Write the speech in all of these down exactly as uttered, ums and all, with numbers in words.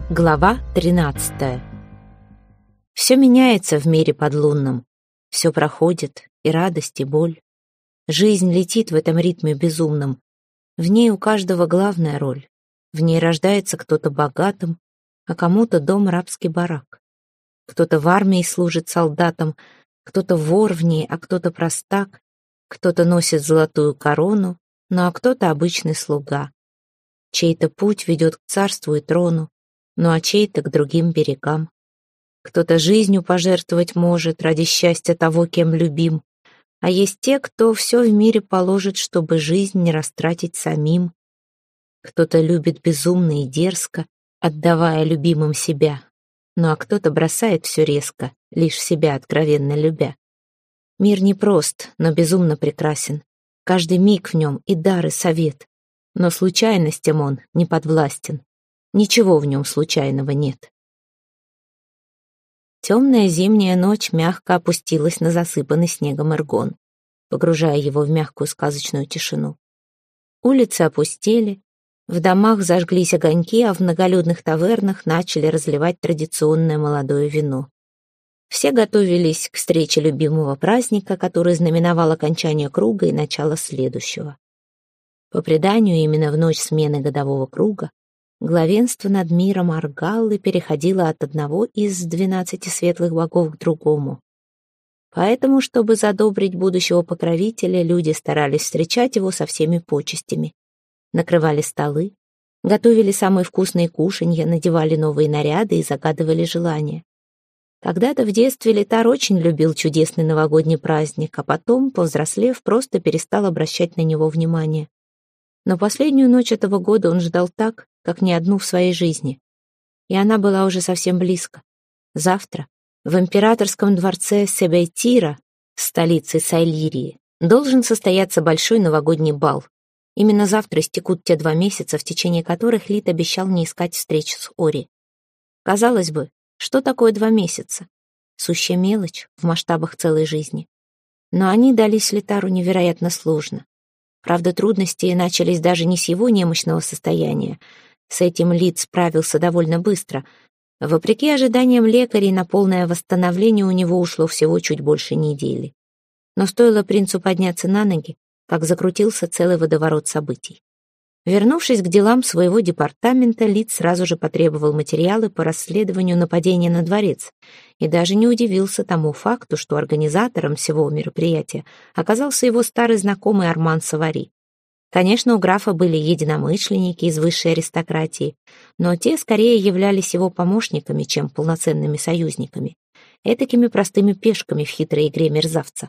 Глава тринадцатая. Все меняется в мире подлунном. Все проходит, и радость, и боль. Жизнь летит в этом ритме безумном. В ней у каждого главная роль. В ней рождается кто-то богатым, а кому-то дом рабский барак. Кто-то в армии служит солдатом, кто-то вор в ней, а кто-то простак, кто-то носит золотую корону, ну а кто-то обычный слуга. Чей-то путь ведет к царству и трону, ну а чей-то к другим берегам. Кто-то жизнью пожертвовать может ради счастья того, кем любим, а есть те, кто все в мире положит, чтобы жизнь не растратить самим. Кто-то любит безумно и дерзко, отдавая любимым себя, ну а кто-то бросает все резко, лишь себя откровенно любя. Мир непрост, но безумно прекрасен. Каждый миг в нем и дар, и совет, но случайностям он не подвластен. Ничего в нем случайного нет. Темная зимняя ночь мягко опустилась на засыпанный снегом Эргон, погружая его в мягкую сказочную тишину. Улицы опустели, в домах зажглись огоньки, а в многолюдных тавернах начали разливать традиционное молодое вино. Все готовились к встрече любимого праздника, который знаменовал окончание круга и начало следующего. По преданию, именно в ночь смены годового круга главенство над миром Аргаллы переходило от одного из двенадцати светлых богов к другому. Поэтому, чтобы задобрить будущего покровителя, люди старались встречать его со всеми почестями. Накрывали столы, готовили самые вкусные кушанья, надевали новые наряды и загадывали желания. Когда-то в детстве Летар очень любил чудесный новогодний праздник, а потом, повзрослев, просто перестал обращать на него внимание. Но последнюю ночь этого года он ждал так, как ни одну в своей жизни. И она была уже совсем близко. Завтра в императорском дворце Себейтира, столице Сайлирии, должен состояться большой новогодний бал. Именно завтра истекут те два месяца, в течение которых Лит обещал не искать встреч с Ори. Казалось бы, что такое два месяца? Сущая мелочь в масштабах целой жизни. Но они дались Летару невероятно сложно. Правда, трудности начались даже не с его немощного состояния. С этим Лит справился довольно быстро. Вопреки ожиданиям лекарей, на полное восстановление у него ушло всего чуть больше недели. Но стоило принцу подняться на ноги, как закрутился целый водоворот событий. Вернувшись к делам своего департамента, Лит сразу же потребовал материалы по расследованию нападения на дворец и даже не удивился тому факту, что организатором всего мероприятия оказался его старый знакомый Арман Савари. Конечно, у графа были единомышленники из высшей аристократии, но те скорее являлись его помощниками, чем полноценными союзниками, этакими простыми пешками в хитрой игре мерзавца.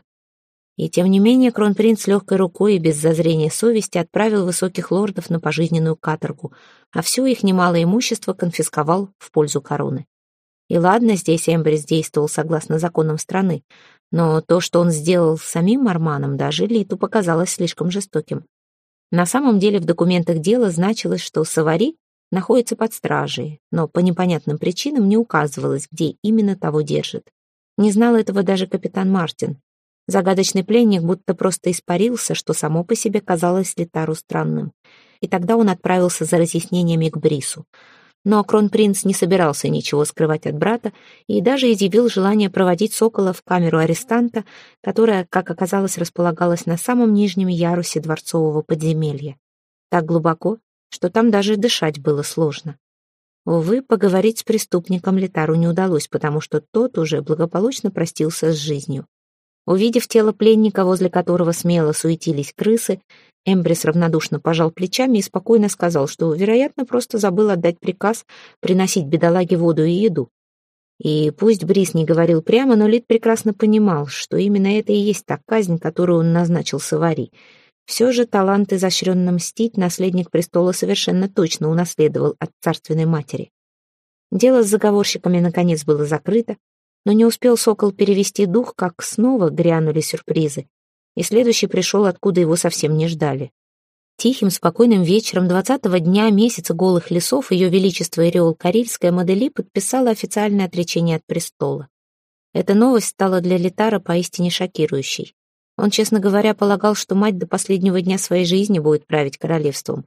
И тем не менее кронпринц легкой рукой и без зазрения совести отправил высоких лордов на пожизненную каторгу, а все их немалое имущество конфисковал в пользу короны. И ладно, здесь Эмбрис действовал согласно законам страны, но то, что он сделал с самим Арманом, даже Литу показалось слишком жестоким. На самом деле в документах дела значилось, что Савари находится под стражей, но по непонятным причинам не указывалось, где именно того держит. Не знал этого даже капитан Мартин. Загадочный пленник будто просто испарился, что само по себе казалось Летару странным. И тогда он отправился за разъяснениями к Брису. Но кронпринц не собирался ничего скрывать от брата и даже изъявил желание проводить Сокола в камеру арестанта, которая, как оказалось, располагалась на самом нижнем ярусе дворцового подземелья. Так глубоко, что там даже дышать было сложно. Увы, поговорить с преступником Летару не удалось, потому что тот уже благополучно простился с жизнью. Увидев тело пленника, возле которого смело суетились крысы, Эмбрис равнодушно пожал плечами и спокойно сказал, что, вероятно, просто забыл отдать приказ приносить бедолаге воду и еду. И пусть Брис не говорил прямо, но Лит прекрасно понимал, что именно это и есть та казнь, которую он назначил Савари. Все же талант изощренно мстить наследник престола совершенно точно унаследовал от царственной матери. Дело с заговорщиками наконец было закрыто, но не успел Сокол перевести дух, как снова грянули сюрпризы, и следующий пришел, откуда его совсем не ждали. Тихим, спокойным вечером двадцатого дня месяца голых лесов ее величество Иреол Карильская Мадели подписала официальное отречение от престола. Эта новость стала для Летара поистине шокирующей. Он, честно говоря, полагал, что мать до последнего дня своей жизни будет править королевством.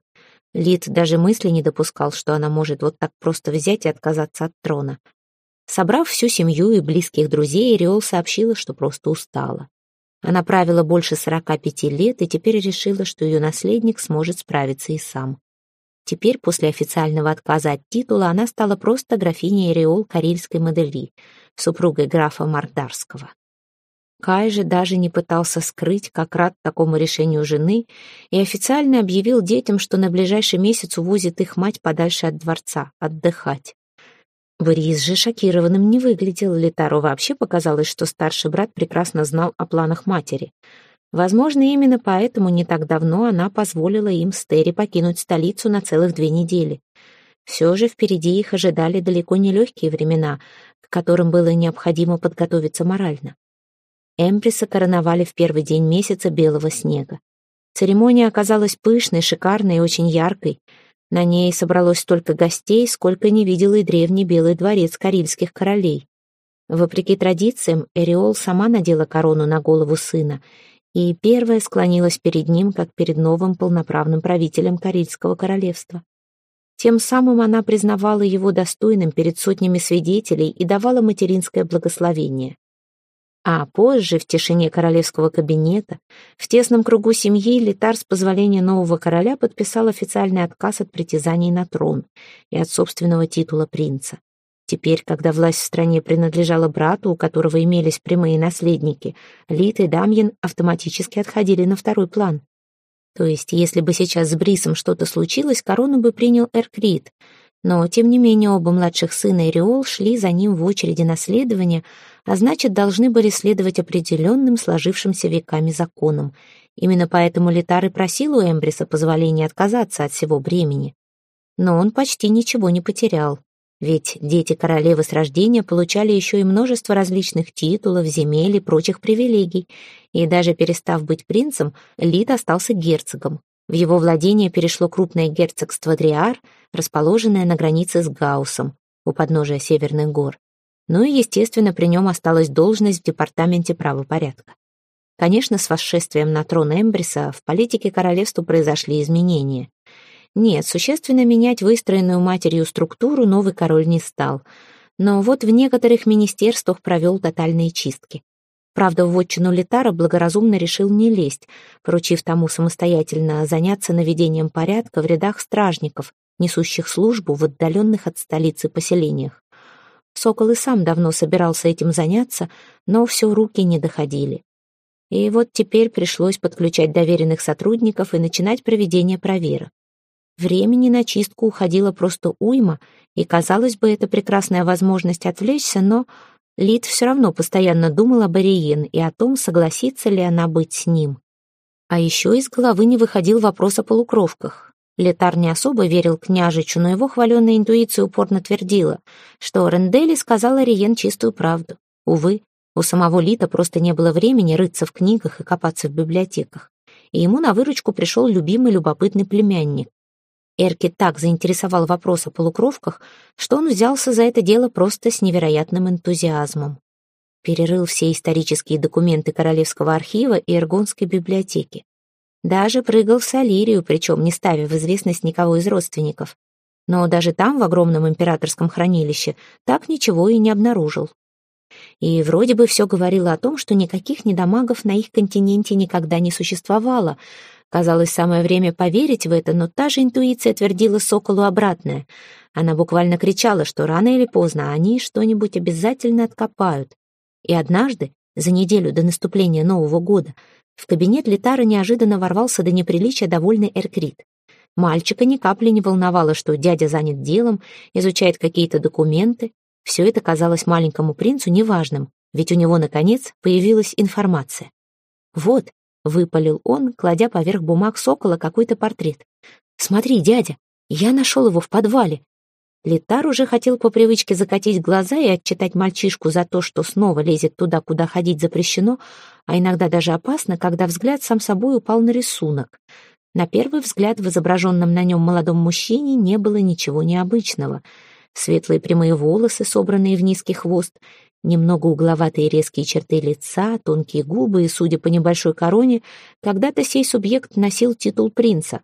Лид даже мысли не допускал, что она может вот так просто взять и отказаться от трона. Собрав всю семью и близких друзей, Эриол сообщила, что просто устала. Она правила больше сорока пяти лет и теперь решила, что ее наследник сможет справиться и сам. Теперь, после официального отказа от титула, она стала просто графиней Эриол Карельской Модели, супругой графа Мардарского. Кай же даже не пытался скрыть, как рад такому решению жены, и официально объявил детям, что на ближайший месяц увозит их мать подальше от дворца, отдыхать. Борис же шокированным не выглядел, Летару вообще показалось, что старший брат прекрасно знал о планах матери. Возможно, именно поэтому не так давно она позволила им с Терри покинуть столицу на целых две недели. Все же впереди их ожидали далеко не легкие времена, к которым было необходимо подготовиться морально. Эмприса короновали в первый день месяца белого снега. Церемония оказалась пышной, шикарной и очень яркой. На ней собралось столько гостей, сколько не видел и древний Белый дворец карельских королей. Вопреки традициям, Эриол сама надела корону на голову сына и первая склонилась перед ним, как перед новым полноправным правителем Карельского королевства. Тем самым она признавала его достойным перед сотнями свидетелей и давала материнское благословение. А позже, в тишине королевского кабинета, в тесном кругу семьи, Летар с позволения нового короля подписал официальный отказ от притязаний на трон и от собственного титула принца. Теперь, когда власть в стране принадлежала брату, у которого имелись прямые наследники, Лид и Дамьен автоматически отходили на второй план. То есть, если бы сейчас с Брисом что-то случилось, корону бы принял Эркрит. Но, тем не менее, оба младших сына Эриол шли за ним в очереди наследования, а значит, должны были следовать определенным сложившимся веками законам. Именно поэтому Летар и просил у Эмбриса позволения отказаться от всего бремени. Но он почти ничего не потерял, ведь дети королевы с рождения получали еще и множество различных титулов, земель и прочих привилегий, и даже перестав быть принцем, Лид остался герцогом. В его владение перешло крупное герцогство Дриар, расположенное на границе с Гаусом, у подножия Северных гор. Ну и, естественно, при нем осталась должность в департаменте правопорядка. Конечно, с восшествием на трон Эмбриса в политике королевства произошли изменения. Нет, существенно менять выстроенную матерью структуру новый король не стал, но вот в некоторых министерствах провел тотальные чистки. Правда, в вотчину Летара благоразумно решил не лезть, поручив тому самостоятельно заняться наведением порядка в рядах стражников, несущих службу в отдаленных от столицы поселениях. Сокол и сам давно собирался этим заняться, но все руки не доходили. И вот теперь пришлось подключать доверенных сотрудников и начинать проведение проверок. Времени на чистку уходило просто уйма, и, казалось бы, это прекрасная возможность отвлечься, но Лид все равно постоянно думал об Ариен и о том, согласится ли она быть с ним. А еще из головы не выходил вопрос о полукровках. Летар не особо верил княжичу, но его хваленая интуиция упорно твердила, что Рендели сказал Ариен чистую правду. Увы, у самого Лита просто не было времени рыться в книгах и копаться в библиотеках, и ему на выручку пришел любимый любопытный племянник. Эрки так заинтересовал вопрос о полукровках, что он взялся за это дело просто с невероятным энтузиазмом. Перерыл все исторические документы Королевского архива и Эргонской библиотеки. Даже прыгал в Солирию, причем не ставя в известность никого из родственников. Но даже там, в огромном императорском хранилище, так ничего и не обнаружил. И вроде бы все говорило о том, что никаких недомагов на их континенте никогда не существовало. Казалось, самое время поверить в это, но та же интуиция твердила Соколу обратное. Она буквально кричала, что рано или поздно они что-нибудь обязательно откопают. И однажды, за неделю до наступления Нового года, в кабинет Летара неожиданно ворвался до неприличия довольный Эркрит. Мальчика ни капли не волновало, что дядя занят делом, изучает какие-то документы. Все это казалось маленькому принцу неважным, ведь у него, наконец, появилась информация. «Вот», — выпалил он, кладя поверх бумаг Сокола какой-то портрет. «Смотри, дядя, я нашел его в подвале». Летар уже хотел по привычке закатить глаза и отчитать мальчишку за то, что снова лезет туда, куда ходить запрещено, а иногда даже опасно, когда взгляд сам собой упал на рисунок. На первый взгляд в изображенном на нем молодом мужчине не было ничего необычного. Светлые прямые волосы, собранные в низкий хвост, немного угловатые резкие черты лица, тонкие губы и, судя по небольшой короне, когда-то сей субъект носил титул принца.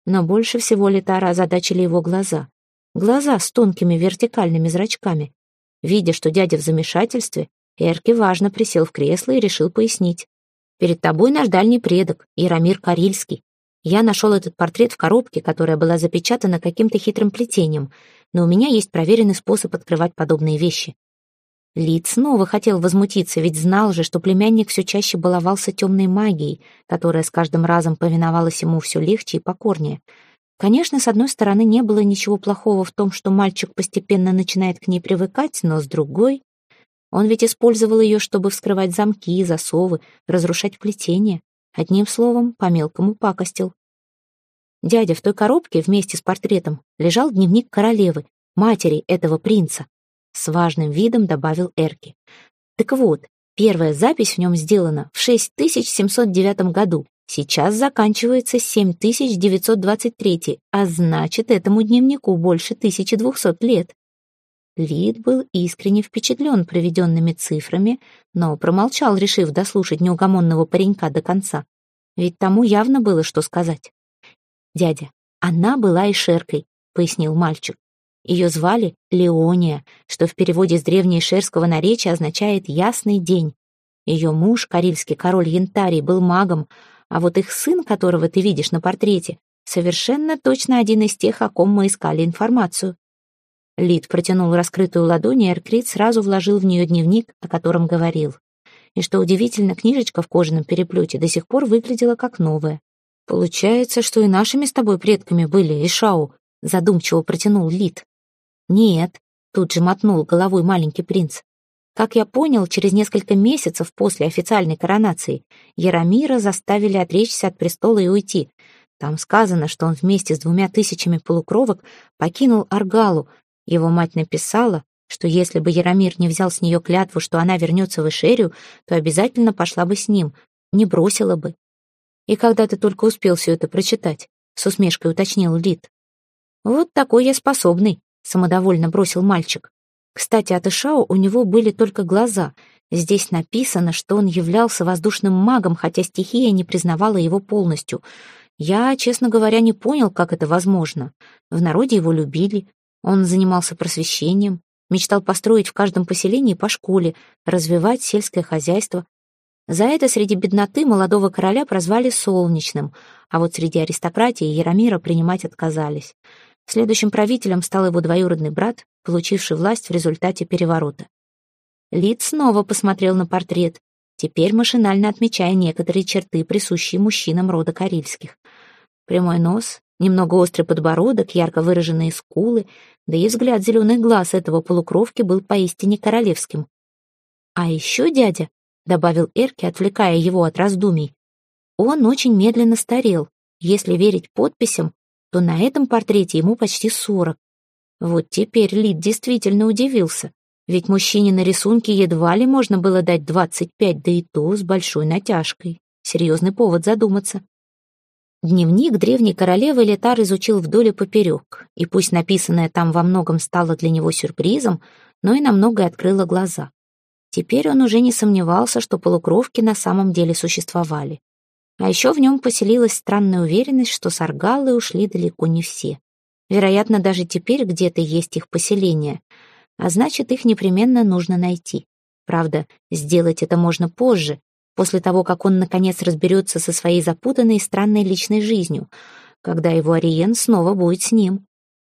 Но больше всего Летара озадачили его глаза. Глаза с тонкими вертикальными зрачками. Видя, что дядя в замешательстве, Эрки важно присел в кресло и решил пояснить. «Перед тобой наш дальний предок, Яромир Карильский. Я нашел этот портрет в коробке, которая была запечатана каким-то хитрым плетением, но у меня есть проверенный способ открывать подобные вещи». Лид снова хотел возмутиться, ведь знал же, что племянник все чаще баловался темной магией, которая с каждым разом повиновалась ему все легче и покорнее. Конечно, с одной стороны, не было ничего плохого в том, что мальчик постепенно начинает к ней привыкать, но с другой... Он ведь использовал ее, чтобы вскрывать замки, засовы, разрушать плетения. Одним словом, по-мелкому пакостил. Дядя, в той коробке вместе с портретом лежал дневник королевы, матери этого принца. С важным видом добавил Эрки. Так вот, первая запись в нем сделана в шесть тысяч семьсот девятом году. Сейчас заканчивается семь тысяч девятьсот двадцать третий, а значит, этому дневнику больше тысячи двухсот лет. Лид был искренне впечатлен проведенными цифрами, но промолчал, решив дослушать неугомонного паренька до конца. Ведь тому явно было, что сказать. «Дядя, она была ишеркой», — пояснил мальчик. Ее звали Леония, что в переводе с древнеишерского наречия означает «ясный день». Ее муж, карельский король Янтарий, был магом, а вот их сын, которого ты видишь на портрете, совершенно точно один из тех, о ком мы искали информацию. Лид протянул раскрытую ладонь, и Эркрит сразу вложил в нее дневник, о котором говорил. И что удивительно, книжечка в кожаном переплете до сих пор выглядела как новая. «Получается, что и нашими с тобой предками были Ишау», — задумчиво протянул Лид. «Нет», — тут же мотнул головой маленький принц. «Как я понял, через несколько месяцев после официальной коронации Яромира заставили отречься от престола и уйти. Там сказано, что он вместе с двумя тысячами полукровок покинул Аргалу. Его мать написала, что если бы Яромир не взял с нее клятву, что она вернется в Ишерию, то обязательно пошла бы с ним, не бросила бы. И когда ты только успел все это прочитать?» — с усмешкой уточнил Лид. «Вот такой я способный», — самодовольно бросил мальчик. Кстати, от Ишао у него были только глаза. Здесь написано, что он являлся воздушным магом, хотя стихия не признавала его полностью. Я, честно говоря, не понял, как это возможно. В народе его любили. Он занимался просвещением, мечтал построить в каждом поселении по школе, развивать сельское хозяйство. За это среди бедноты молодого короля прозвали Солнечным, а вот среди аристократии Яромира принимать отказались. Следующим правителем стал его двоюродный брат, получивший власть в результате переворота. Лид снова посмотрел на портрет, теперь машинально отмечая некоторые черты, присущие мужчинам рода Карильских. Прямой нос, немного острый подбородок, ярко выраженные скулы, да и взгляд зеленых глаз этого полукровки был поистине королевским. «А еще дядя», — добавил Эрки, отвлекая его от раздумий, «он очень медленно старел. Если верить подписям, то на этом портрете ему почти сорок. Вот теперь Лид действительно удивился, ведь мужчине на рисунке едва ли можно было дать двадцать пять, да и то с большой натяжкой. Серьезный повод задуматься. Дневник древней королевы Летар изучил вдоль и поперек, и пусть написанное там во многом стало для него сюрпризом, но и на многое открыло глаза. Теперь он уже не сомневался, что полукровки на самом деле существовали. А еще в нем поселилась странная уверенность, что саргалы ушли далеко не все. Вероятно, даже теперь где-то есть их поселение, а значит, их непременно нужно найти. Правда, сделать это можно позже, после того, как он, наконец, разберется со своей запутанной и странной личной жизнью, когда его Ариен снова будет с ним.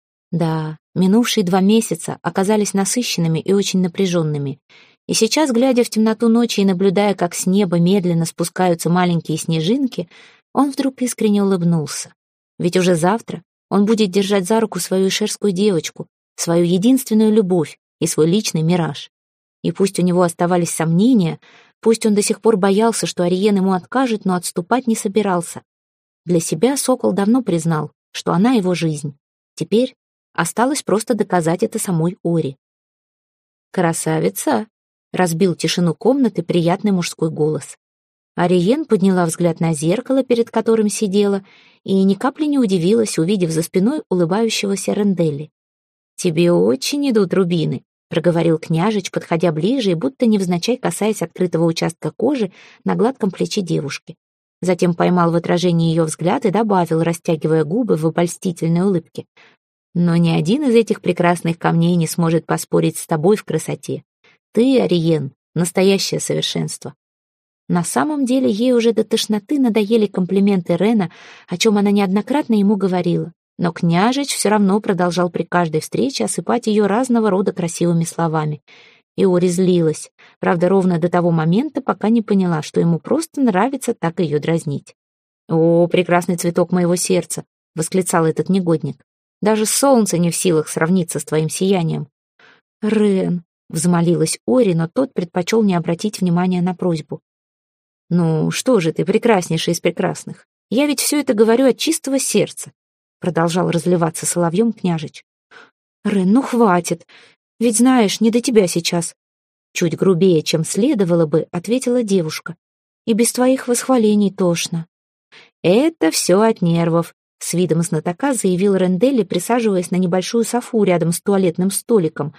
Да, минувшие два месяца оказались насыщенными и очень напряженными. И сейчас, глядя в темноту ночи и наблюдая, как с неба медленно спускаются маленькие снежинки, он вдруг искренне улыбнулся. Ведь уже завтра он будет держать за руку свою ишерскую девочку, свою единственную любовь и свой личный мираж. И пусть у него оставались сомнения, пусть он до сих пор боялся, что Ариен ему откажет, но отступать не собирался. Для себя Сокол давно признал, что она его жизнь. Теперь осталось просто доказать это самой Ори. «Красавица!» — разбил тишину комнаты приятный мужской голос. Ариен подняла взгляд на зеркало, перед которым сидела, и ни капли не удивилась, увидев за спиной улыбающегося Ренделли. «Тебе очень идут рубины», — проговорил княжич, подходя ближе и будто невзначай касаясь открытого участка кожи на гладком плече девушки. Затем поймал в отражении ее взгляд и добавил, растягивая губы в обольстительной улыбке. «Но ни один из этих прекрасных камней не сможет поспорить с тобой в красоте. Ты, Ариен, настоящее совершенство». На самом деле ей уже до тошноты надоели комплименты Рена, о чем она неоднократно ему говорила. Но княжич все равно продолжал при каждой встрече осыпать ее разного рода красивыми словами. Иори злилась, правда, ровно до того момента, пока не поняла, что ему просто нравится так ее дразнить. «О, прекрасный цветок моего сердца!» — восклицал этот негодник. «Даже солнце не в силах сравниться с твоим сиянием». «Рен!» — взмолилась Ори, но тот предпочел не обратить внимания на просьбу. «Ну, что же ты, прекраснейший из прекрасных? Я ведь все это говорю от чистого сердца», — продолжал разливаться соловьем княжич. «Рен, ну хватит, ведь знаешь, не до тебя сейчас». Чуть грубее, чем следовало бы, ответила девушка. «И без твоих восхвалений тошно». «Это все от нервов», — с видом знатока заявил Ренделли, присаживаясь на небольшую софу рядом с туалетным столиком.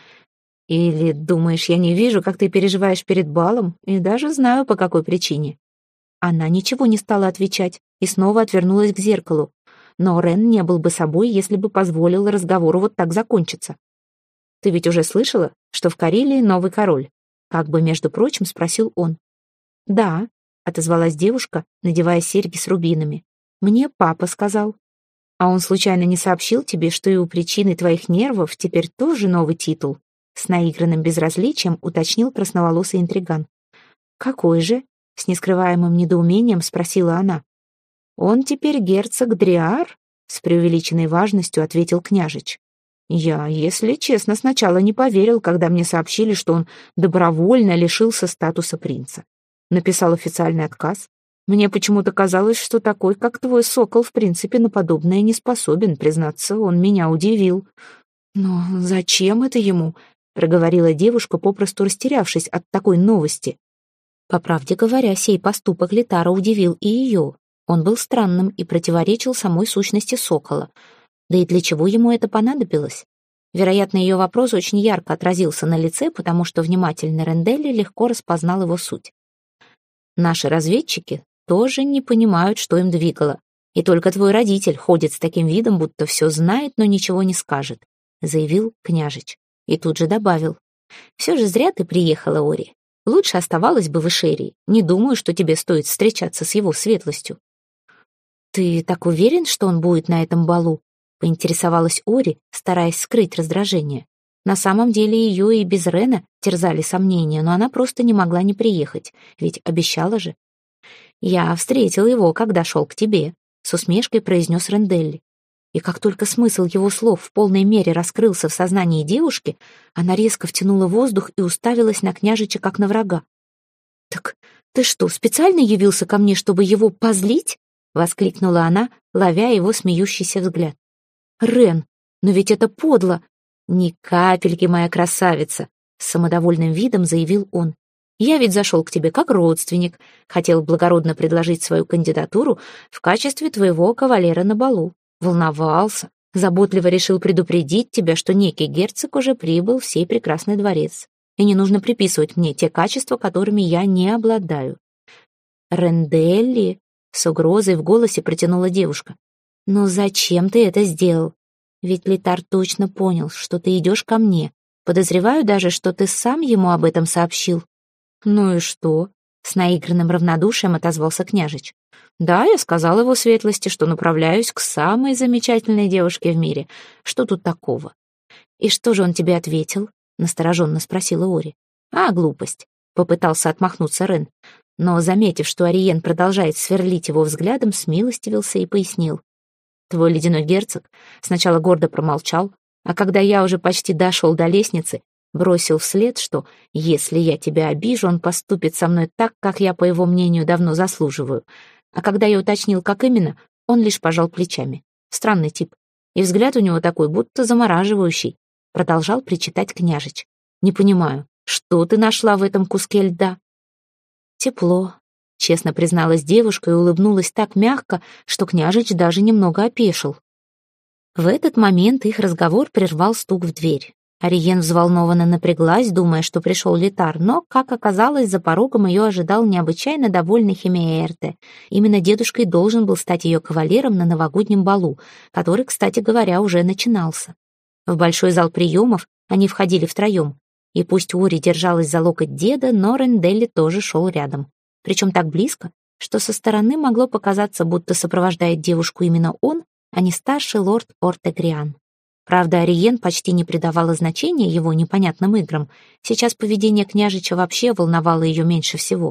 «Или думаешь, я не вижу, как ты переживаешь перед балом, и даже знаю, по какой причине?» Она ничего не стала отвечать и снова отвернулась к зеркалу. Но Рен не был бы собой, если бы позволил разговору вот так закончиться. «Ты ведь уже слышала, что в Карелии новый король?» Как бы, между прочим, спросил он. «Да», — отозвалась девушка, надевая серьги с рубинами. «Мне папа сказал». «А он случайно не сообщил тебе, что и у причины твоих нервов теперь тоже новый титул?» С наигранным безразличием уточнил красноволосый интриган. «Какой же?» — с нескрываемым недоумением спросила она. «Он теперь герцог Дриар?» — с преувеличенной важностью ответил княжич. «Я, если честно, сначала не поверил, когда мне сообщили, что он добровольно лишился статуса принца. Написал официальный отказ. Мне почему-то казалось, что такой, как твой сокол, в принципе, на подобное не способен, признаться, он меня удивил». «Но зачем это ему?» — проговорила девушка, попросту растерявшись от такой новости. По правде говоря, сей поступок Литара удивил и ее. Он был странным и противоречил самой сущности сокола. Да и для чего ему это понадобилось? Вероятно, ее вопрос очень ярко отразился на лице, потому что внимательный Ренделли легко распознал его суть. «Наши разведчики тоже не понимают, что им двигало. И только твой родитель ходит с таким видом, будто все знает, но ничего не скажет», — заявил княжич. И тут же добавил. «Все же зря ты приехала, Ори. Лучше оставалась бы в Ишерии. Не думаю, что тебе стоит встречаться с его светлостью». «Ты так уверен, что он будет на этом балу?» — поинтересовалась Ори, стараясь скрыть раздражение. На самом деле ее и без Рена терзали сомнения, но она просто не могла не приехать, ведь обещала же. «Я встретил его, когда шел к тебе», — с усмешкой произнес Ренделли. И как только смысл его слов в полной мере раскрылся в сознании девушки, она резко втянула воздух и уставилась на княжича как на врага. «Так ты что, специально явился ко мне, чтобы его позлить?» — воскликнула она, ловя его смеющийся взгляд. «Рен, но ведь это подло!» «Ни капельки, моя красавица!» — с самодовольным видом заявил он. «Я ведь зашел к тебе как родственник, хотел благородно предложить свою кандидатуру в качестве твоего кавалера на балу. Волновался, заботливо решил предупредить тебя, что некий герцог уже прибыл в сей прекрасный дворец, и не нужно приписывать мне те качества, которыми я не обладаю». «Ренделли!» — с угрозой в голосе протянула девушка. «Но зачем ты это сделал? Ведь Литар точно понял, что ты идешь ко мне. Подозреваю даже, что ты сам ему об этом сообщил». «Ну и что?» — с наигранным равнодушием отозвался княжич. «Да, я сказал его светлости, что направляюсь к самой замечательной девушке в мире. Что тут такого?» «И что же он тебе ответил?» — настороженно спросила Ори. «А, глупость», — попытался отмахнуться Рен, но, заметив, что Ариен продолжает сверлить его взглядом, смилостивился и пояснил. «Твой ледяной герцог сначала гордо промолчал, а когда я уже почти дошел до лестницы, бросил вслед, что, если я тебя обижу, он поступит со мной так, как я, по его мнению, давно заслуживаю. А когда я уточнил, как именно, он лишь пожал плечами. Странный тип. И взгляд у него такой, будто замораживающий», — продолжал причитать княжич. «Не понимаю, что ты нашла в этом куске льда?» «Тепло», — честно призналась девушка и улыбнулась так мягко, что княжич даже немного опешил. В этот момент их разговор прервал стук в дверь. Ариен взволнованно напряглась, думая, что пришел Литар, но, как оказалось, за порогом ее ожидал необычайно довольный Химеэрте. Именно дедушка и должен был стать ее кавалером на новогоднем балу, который, кстати говоря, уже начинался. В большой зал приемов они входили втроем, и пусть Ори держалась за локоть деда, но Ренделли тоже шел рядом. Причем так близко, что со стороны могло показаться, будто сопровождает девушку именно он, а не старший лорд Ортегриан. Правда, Ариен почти не придавала значения его непонятным играм. Сейчас поведение княжича вообще волновало ее меньше всего.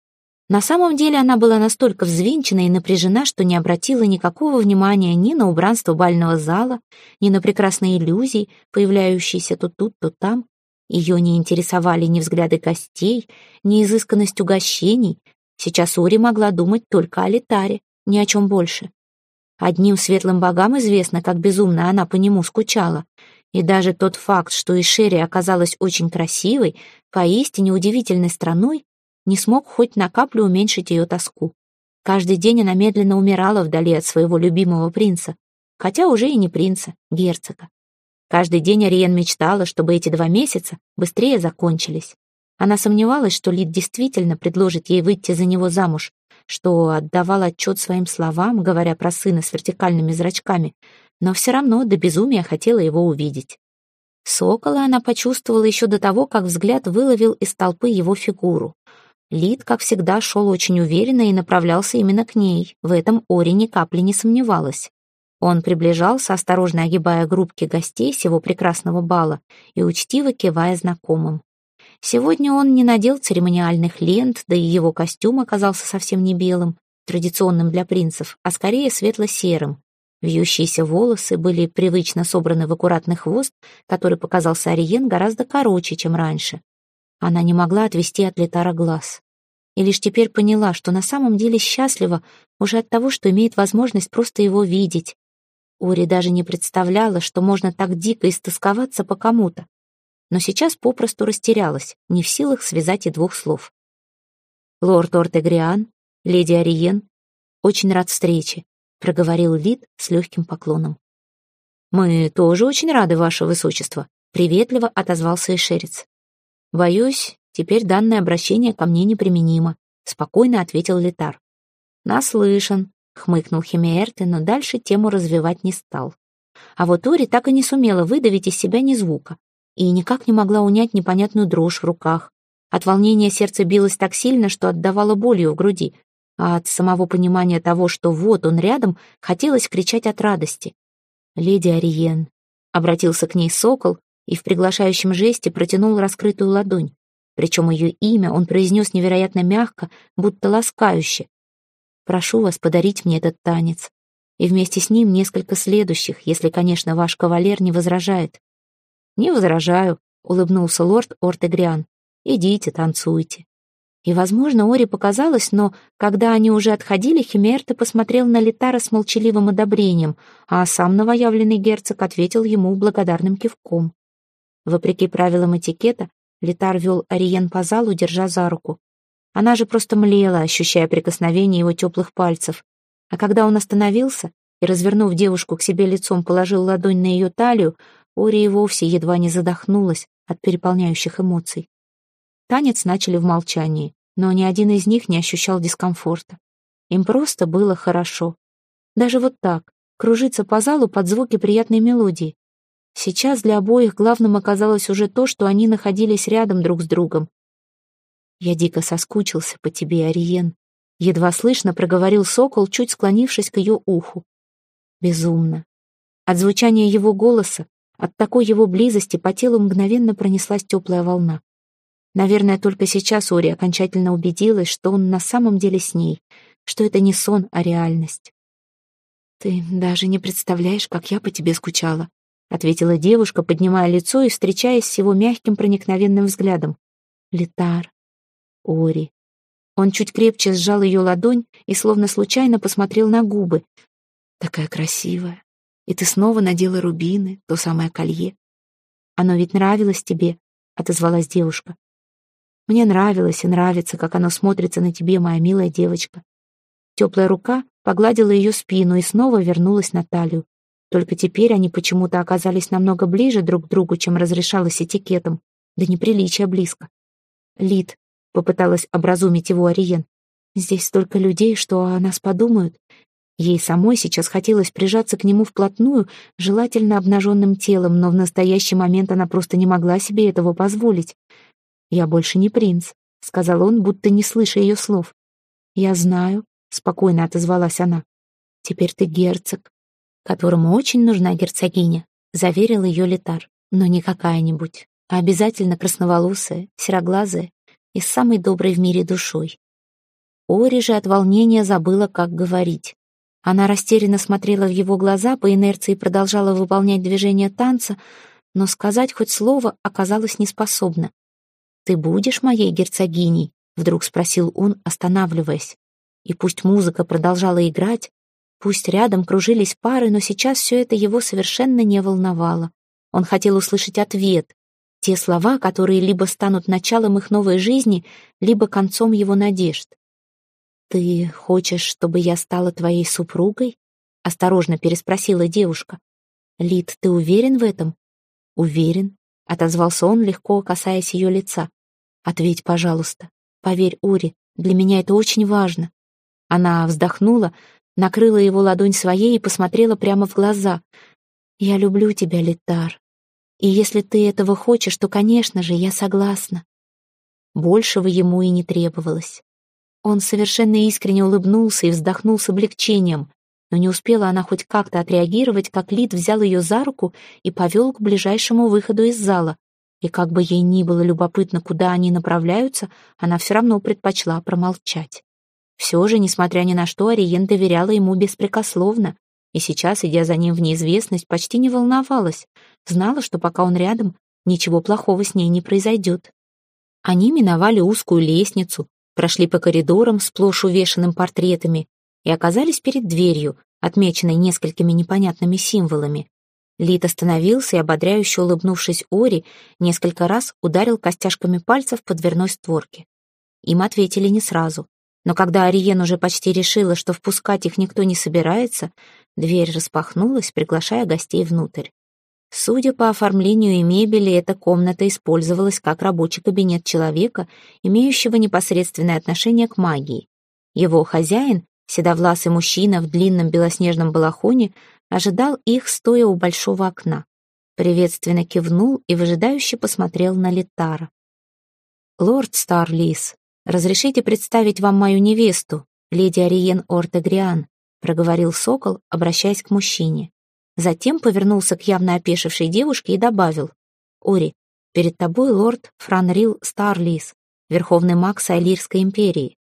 На самом деле она была настолько взвинчена и напряжена, что не обратила никакого внимания ни на убранство бального зала, ни на прекрасные иллюзии, появляющиеся то тут, то там. Ее не интересовали ни взгляды гостей, ни изысканность угощений. Сейчас Ори могла думать только о Литаре, ни о чем больше. Одним светлым богам известно, как безумно она по нему скучала. И даже тот факт, что Ишери оказалась очень красивой, поистине удивительной страной, не смог хоть на каплю уменьшить ее тоску. Каждый день она медленно умирала вдали от своего любимого принца, хотя уже и не принца, герцога. Каждый день Ариен мечтала, чтобы эти два месяца быстрее закончились. Она сомневалась, что Лид действительно предложит ей выйти за него замуж, что отдавал отчет своим словам, говоря про сына с вертикальными зрачками, но все равно до безумия хотела его увидеть. Сокола она почувствовала еще до того, как взгляд выловил из толпы его фигуру. Лид, как всегда, шел очень уверенно и направлялся именно к ней. В этом Ори ни капли не сомневалась. Он приближался, осторожно огибая группки гостей с его прекрасного бала и учтиво кивая знакомым. Сегодня он не надел церемониальных лент, да и его костюм оказался совсем не белым, традиционным для принцев, а скорее светло-серым. Вьющиеся волосы были привычно собраны в аккуратный хвост, который показался Ариен гораздо короче, чем раньше. Она не могла отвести от Литара глаз. И лишь теперь поняла, что на самом деле счастлива уже от того, что имеет возможность просто его видеть. Ори даже не представляла, что можно так дико истосковаться по кому-то. Но сейчас попросту растерялась, не в силах связать и двух слов. «Лорд Ортегриан, леди Ариен, очень рад встрече», — проговорил Лид с легким поклоном. «Мы тоже очень рады, ваше высочество», — приветливо отозвался Эшерец. «Боюсь, теперь данное обращение ко мне неприменимо», — спокойно ответил Литар. «Наслышан», — хмыкнул Химеэрте, но дальше тему развивать не стал. А вот Ори так и не сумела выдавить из себя ни звука и никак не могла унять непонятную дрожь в руках. От волнения сердце билось так сильно, что отдавало болью в груди, а от самого понимания того, что вот он рядом, хотелось кричать от радости. «Леди Ариен», — обратился к ней сокол и в приглашающем жесте протянул раскрытую ладонь. Причем ее имя он произнес невероятно мягко, будто ласкающе. «Прошу вас подарить мне этот танец, и вместе с ним несколько следующих, если, конечно, ваш кавалер не возражает». «Не возражаю», — улыбнулся лорд Ортегриан. «Идите, танцуйте». И, возможно, Ори показалось, но, когда они уже отходили, Химеэрте посмотрел на Литара с молчаливым одобрением, а сам новоявленный герцог ответил ему благодарным кивком. Вопреки правилам этикета, Литар вел Ариен по залу, держа за руку. Она же просто млела, ощущая прикосновение его теплых пальцев. А когда он остановился и, развернув девушку к себе лицом, положил ладонь на ее талию, Ори и вовсе едва не задохнулась от переполняющих эмоций. Танец начали в молчании, но ни один из них не ощущал дискомфорта. Им просто было хорошо. Даже вот так, кружиться по залу под звуки приятной мелодии. Сейчас для обоих главным оказалось уже то, что они находились рядом друг с другом. «Я дико соскучился по тебе, Ариен», — едва слышно проговорил сокол, чуть склонившись к ее уху. Безумно. От звучания его голоса, от такой его близости по телу мгновенно пронеслась теплая волна. Наверное, только сейчас Ори окончательно убедилась, что он на самом деле с ней, что это не сон, а реальность. «Ты даже не представляешь, как я по тебе скучала», — ответила девушка, поднимая лицо и встречаясь с его мягким проникновенным взглядом. «Литар, Ори». Он чуть крепче сжал ее ладонь и словно случайно посмотрел на губы. «Такая красивая. И ты снова надела рубины, то самое колье. Оно ведь нравилось тебе», — отозвалась девушка. «Мне нравилось и нравится, как оно смотрится на тебе, моя милая девочка». Теплая рука погладила ее спину и снова вернулась на талию. Только теперь они почему-то оказались намного ближе друг к другу, чем разрешалось этикетом. Да неприличия близко. «Лид», — попыталась образумить его Ариен, — «здесь столько людей, что о нас подумают». Ей самой сейчас хотелось прижаться к нему вплотную, желательно обнаженным телом, но в настоящий момент она просто не могла себе этого позволить. «Я больше не принц», — сказал он, будто не слыша ее слов. «Я знаю», — спокойно отозвалась она. «Теперь ты герцог, которому очень нужна герцогиня», — заверил ее Летар. «Но не какая-нибудь, а обязательно красноволосая, сероглазая и с самой доброй в мире душой». Ори же от волнения забыла, как говорить. Она растерянно смотрела в его глаза, по инерции продолжала выполнять движения танца, но сказать хоть слово оказалась неспособна. «Ты будешь моей герцогиней?» — вдруг спросил он, останавливаясь. И пусть музыка продолжала играть, пусть рядом кружились пары, но сейчас все это его совершенно не волновало. Он хотел услышать ответ, те слова, которые либо станут началом их новой жизни, либо концом его надежд. «Ты хочешь, чтобы я стала твоей супругой?» — осторожно переспросила девушка. «Лид, ты уверен в этом?» «Уверен», — отозвался он, легко касаясь ее лица. «Ответь, пожалуйста. Поверь, Ори, для меня это очень важно». Она вздохнула, накрыла его ладонь своей и посмотрела прямо в глаза. «Я люблю тебя, Летар. И если ты этого хочешь, то, конечно же, я согласна». Большего ему и не требовалось. Он совершенно искренне улыбнулся и вздохнул с облегчением, но не успела она хоть как-то отреагировать, как Лид взял ее за руку и повел к ближайшему выходу из зала. И как бы ей ни было любопытно, куда они направляются, она все равно предпочла промолчать. Все же, несмотря ни на что, Ариен доверяла ему беспрекословно, и сейчас, идя за ним в неизвестность, почти не волновалась, знала, что пока он рядом, ничего плохого с ней не произойдет. Они миновали узкую лестницу, прошли по коридорам, сплошь увешанным портретами, и оказались перед дверью, отмеченной несколькими непонятными символами. Лид остановился и, ободряюще улыбнувшись Ори, несколько раз ударил костяшками пальцев по дверной створке. Им ответили не сразу, но когда Ариен уже почти решила, что впускать их никто не собирается, дверь распахнулась, приглашая гостей внутрь. Судя по оформлению и мебели, эта комната использовалась как рабочий кабинет человека, имеющего непосредственное отношение к магии. Его хозяин, седовласый мужчина в длинном белоснежном балахоне, ожидал их, стоя у большого окна. Приветственно кивнул и выжидающе посмотрел на Летара. «Лорд Старлис, разрешите представить вам мою невесту, леди Ариен Ортегриан», проговорил сокол, обращаясь к мужчине. Затем повернулся к явно опешившей девушке и добавил: «Ори, перед тобой лорд Франрил Старлис, верховный маг Сайлирской империи».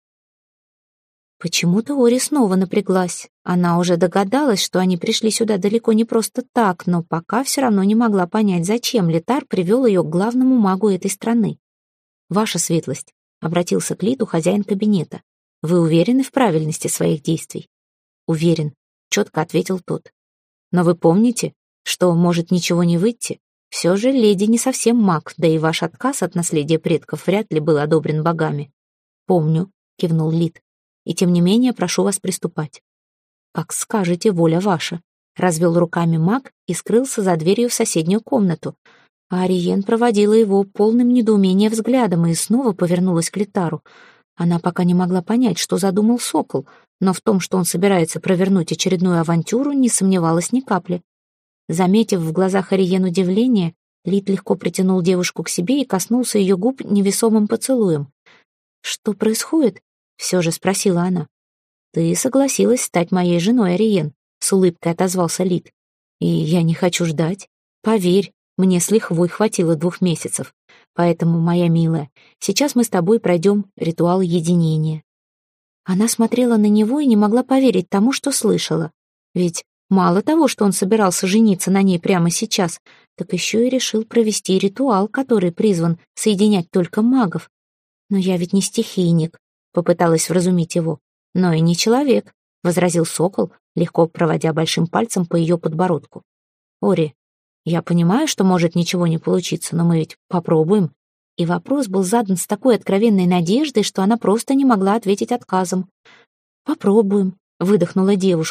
Почему-то Ори снова напряглась. Она уже догадалась, что они пришли сюда далеко не просто так, но пока все равно не могла понять, зачем Летар привел ее к главному магу этой страны. «Ваша светлость», — обратился к Литу хозяин кабинета, — «вы уверены в правильности своих действий?» «Уверен», — четко ответил тот. «Но вы помните, что может ничего не выйти? Все же леди не совсем маг, да и ваш отказ от наследия предков вряд ли был одобрен богами». «Помню», — кивнул Лит, — «и тем не менее прошу вас приступать». «Как скажете, воля ваша», — развел руками маг и скрылся за дверью в соседнюю комнату. А Ариен проводила его полным недоумения взглядом и снова повернулась к Летару. Она пока не могла понять, что задумал сокол, но в том, что он собирается провернуть очередную авантюру, не сомневалась ни капли. Заметив в глазах Ариен удивление, Лит легко притянул девушку к себе и коснулся ее губ невесомым поцелуем. «Что происходит?» — все же спросила она. «Ты согласилась стать моей женой, Ариен», — с улыбкой отозвался Лит. «И я не хочу ждать. Поверь, мне с лихвой хватило двух месяцев. Поэтому, моя милая, сейчас мы с тобой пройдем ритуал единения». Она смотрела на него и не могла поверить тому, что слышала. Ведь мало того, что он собирался жениться на ней прямо сейчас, так еще и решил провести ритуал, который призван соединять только магов. «Но я ведь не стихийник», — попыталась вразумить его. «Но и не человек», — возразил сокол, легко проводя большим пальцем по ее подбородку. «Ори, я понимаю, что может ничего не получиться, но мы ведь попробуем». И вопрос был задан с такой откровенной надеждой, что она просто не могла ответить отказом. «Попробуем», — выдохнула девушка.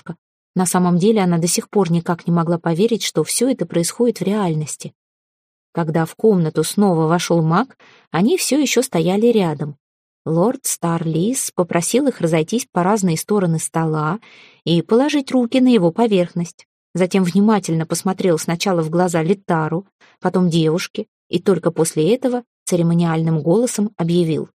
На самом деле она до сих пор никак не могла поверить, что все это происходит в реальности. Когда в комнату снова вошел маг, они все еще стояли рядом. Лорд Старлис попросил их разойтись по разные стороны стола и положить руки на его поверхность. Затем внимательно посмотрел сначала в глаза Литару, потом девушке, и только после этого церемониальным голосом объявил: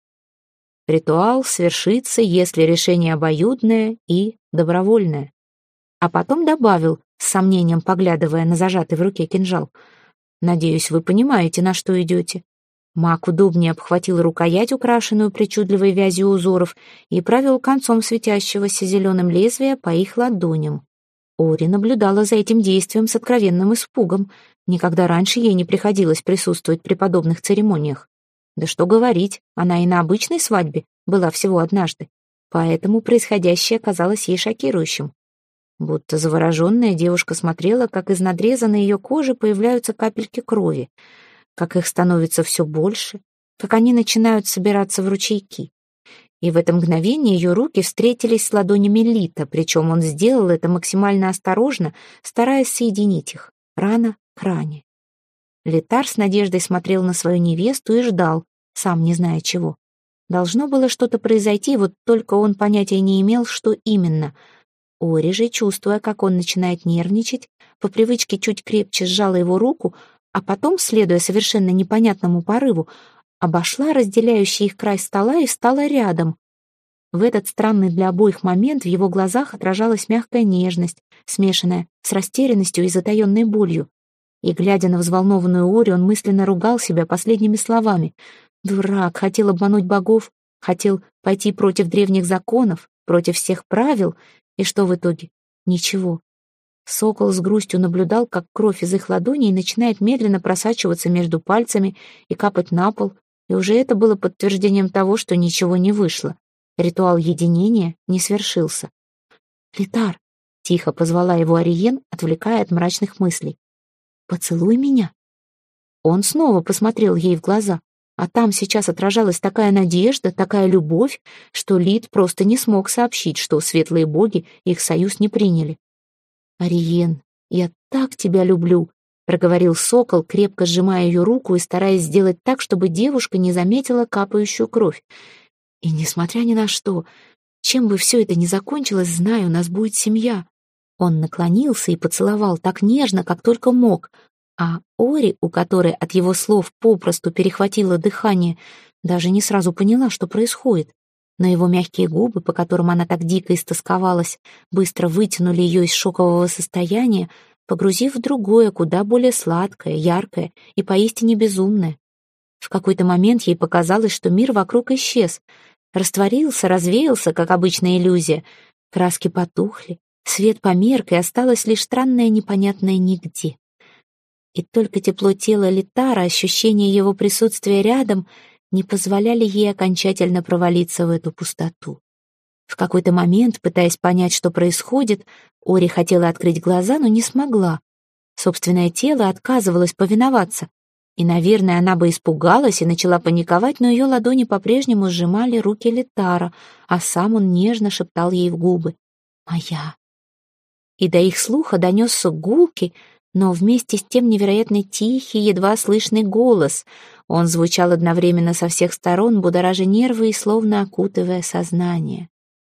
«Ритуал свершится, если решение обоюдное и добровольное». А потом добавил, с сомнением поглядывая на зажатый в руке кинжал: «Надеюсь, вы понимаете, на что идете». Маг удобнее обхватил рукоять, украшенную причудливой вязью узоров, и провел концом светящегося зеленым лезвия по их ладоням. Ори наблюдала за этим действием с откровенным испугом. Никогда раньше ей не приходилось присутствовать при подобных церемониях. Да что говорить, она и на обычной свадьбе была всего однажды, поэтому происходящее казалось ей шокирующим. Будто завороженная девушка смотрела, как из надреза на ее коже появляются капельки крови, как их становится все больше, как они начинают собираться в ручейки. И в это мгновение ее руки встретились с ладонями Лита, причем он сделал это максимально осторожно, стараясь соединить их, рана к ране. Литар с надеждой смотрел на свою невесту и ждал, сам не зная чего. Должно было что-то произойти, вот только он понятия не имел, что именно. Ори же, чувствуя, как он начинает нервничать, по привычке чуть крепче сжала его руку, а потом, следуя совершенно непонятному порыву, обошла разделяющий их край стола и встала рядом. В этот странный для обоих момент в его глазах отражалась мягкая нежность, смешанная с растерянностью и затаенной болью. И, глядя на взволнованную Ори, он мысленно ругал себя последними словами. Дурак, хотел обмануть богов, хотел пойти против древних законов, против всех правил, и что в итоге? Ничего. Сокол с грустью наблюдал, как кровь из их ладоней начинает медленно просачиваться между пальцами и капать на пол, и уже это было подтверждением того, что ничего не вышло. Ритуал единения не свершился. «Литар!» — тихо позвала его Ариен, отвлекая от мрачных мыслей. «Поцелуй меня!» Он снова посмотрел ей в глаза, а там сейчас отражалась такая надежда, такая любовь, что Лит просто не смог сообщить, что светлые боги их союз не приняли. «Ариен, я так тебя люблю!» — проговорил сокол, крепко сжимая ее руку и стараясь сделать так, чтобы девушка не заметила капающую кровь. «И несмотря ни на что, чем бы все это ни закончилось, знаю, у нас будет семья». Он наклонился и поцеловал так нежно, как только мог, а Ори, у которой от его слов попросту перехватило дыхание, даже не сразу поняла, что происходит. Но его мягкие губы, по которым она так дико истосковалась, быстро вытянули ее из шокового состояния, погрузив в другое, куда более сладкое, яркое и поистине безумное. В какой-то момент ей показалось, что мир вокруг исчез, растворился, развеялся, как обычная иллюзия. Краски потухли, свет померк, и осталось лишь странное непонятное нигде. И только тепло тела Литара, ощущение его присутствия рядом не позволяли ей окончательно провалиться в эту пустоту. В какой-то момент, пытаясь понять, что происходит, Ори хотела открыть глаза, но не смогла. Собственное тело отказывалось повиноваться. И, наверное, она бы испугалась и начала паниковать, но ее ладони по-прежнему сжимали руки Литара, а сам он нежно шептал ей в губы: «Моя». И до их слуха донесся гулкий, но вместе с тем невероятно тихий, едва слышный голос. Он звучал одновременно со всех сторон, будоража нервы и словно окутывая сознание.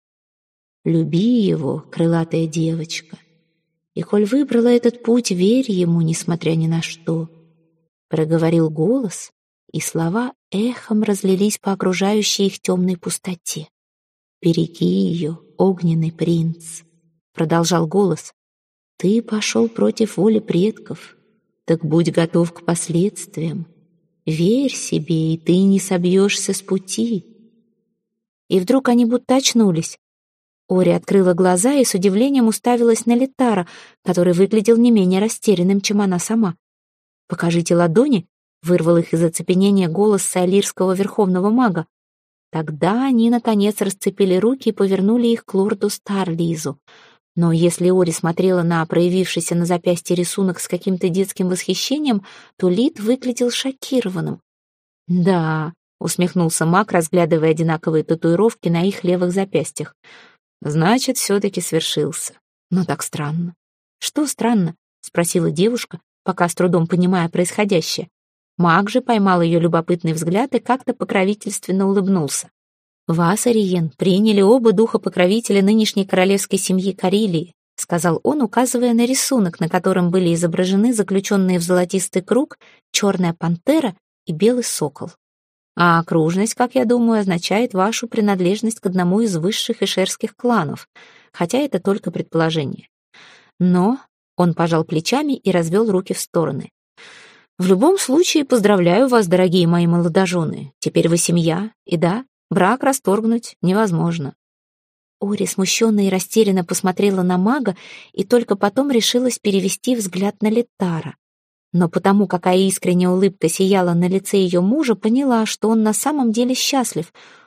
«Люби его, крылатая девочка, и коль выбрала этот путь, верь ему, несмотря ни на что», — проговорил голос, и слова эхом разлились по окружающей их темной пустоте. «Береги ее, огненный принц», — продолжал голос. «Ты пошел против воли предков, так будь готов к последствиям. Верь себе, и ты не собьешься с пути». И вдруг они будто очнулись. Ори открыла глаза и с удивлением уставилась на Литара, который выглядел не менее растерянным, чем она сама. «Покажите ладони», — вырвал их из оцепенения голос саэлирского верховного мага. Тогда они, наконец, расцепили руки и повернули их к лорду Старлизу. Но если Ори смотрела на проявившийся на запястье рисунок с каким-то детским восхищением, то Лит выглядел шокированным. «Да», — усмехнулся маг, разглядывая одинаковые татуировки на их левых запястьях. «Значит, все-таки свершился. Но так странно. Что странно? Спросила девушка, пока с трудом понимая происходящее. Маг же поймал ее любопытный взгляд и как-то покровительственно улыбнулся. «Вас, Ариен, приняли оба духа покровителя нынешней королевской семьи Карелии», сказал он, указывая на рисунок, на котором были изображены заключенные в золотистый круг черная пантера и белый сокол. А окружность, как я думаю, означает вашу принадлежность к одному из высших ишерских кланов, хотя это только предположение. Но он пожал плечами и развел руки в стороны. В любом случае, поздравляю вас, дорогие мои молодожены. Теперь вы семья, и да, брак расторгнуть невозможно. Ори смущенно и растерянно посмотрела на мага и только потом решилась перевести взгляд на Летара. Но потому, какая искренняя улыбка сияла на лице ее мужа, поняла, что он на самом деле счастлив.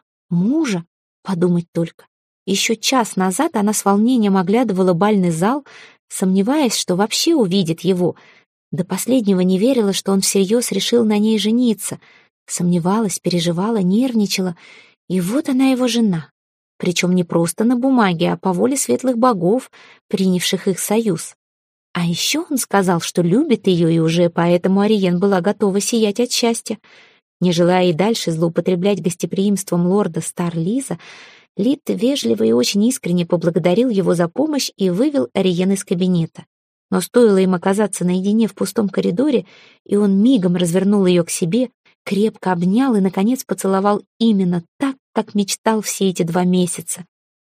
Мужа? Подумать только. Еще час назад она с волнением оглядывала бальный зал, сомневаясь, что вообще увидит его. До последнего не верила, что он всерьез решил на ней жениться. Сомневалась, переживала, нервничала. И вот она его жена. Причем не просто на бумаге, а по воле светлых богов, принявших их союз. А еще он сказал, что любит ее, и уже поэтому Ариен была готова сиять от счастья. Не желая и дальше злоупотреблять гостеприимством лорда Старлиза, Лид вежливо и очень искренне поблагодарил его за помощь и вывел Ариен из кабинета. Но стоило им оказаться наедине в пустом коридоре, и он мигом развернул ее к себе, крепко обнял и, наконец, поцеловал именно так, как мечтал все эти два месяца.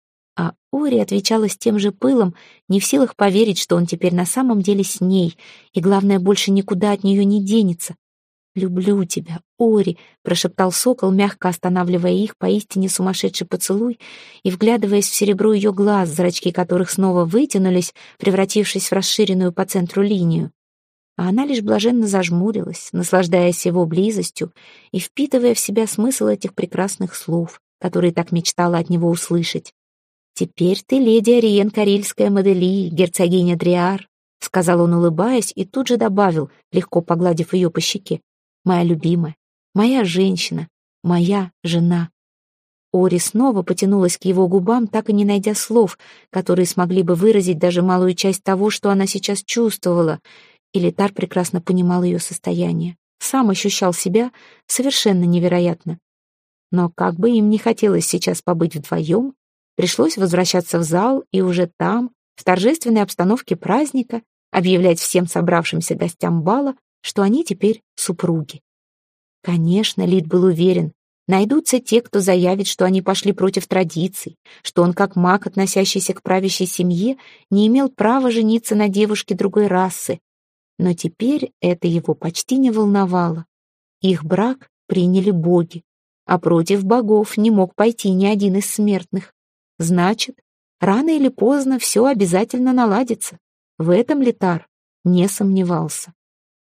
А Ори отвечала с тем же пылом, не в силах поверить, что он теперь на самом деле с ней, и, главное, больше никуда от нее не денется. «Люблю тебя, Ори», — прошептал сокол, мягко останавливая их поистине сумасшедший поцелуй и вглядываясь в серебро ее глаз, зрачки которых снова вытянулись, превратившись в расширенную по центру линию. А она лишь блаженно зажмурилась, наслаждаясь его близостью и впитывая в себя смысл этих прекрасных слов, которые так мечтала от него услышать. «Теперь ты леди Ариен Карельская Модели, герцогиня Дриар», — сказал он, улыбаясь, и тут же добавил, легко погладив ее по щеке: «Моя любимая, моя женщина, моя жена». Ори снова потянулась к его губам, так и не найдя слов, которые смогли бы выразить даже малую часть того, что она сейчас чувствовала, и Летар прекрасно понимал ее состояние, сам ощущал себя совершенно невероятно. Но как бы им не хотелось сейчас побыть вдвоем, пришлось возвращаться в зал и уже там, в торжественной обстановке праздника, объявлять всем собравшимся гостям бала, что они теперь супруги. Конечно, Лид был уверен, найдутся те, кто заявит, что они пошли против традиций, что он, как маг, относящийся к правящей семье, не имел права жениться на девушке другой расы. Но теперь это его почти не волновало. Их брак приняли боги, а против богов не мог пойти ни один из смертных. Значит, рано или поздно все обязательно наладится. В этом Летар не сомневался.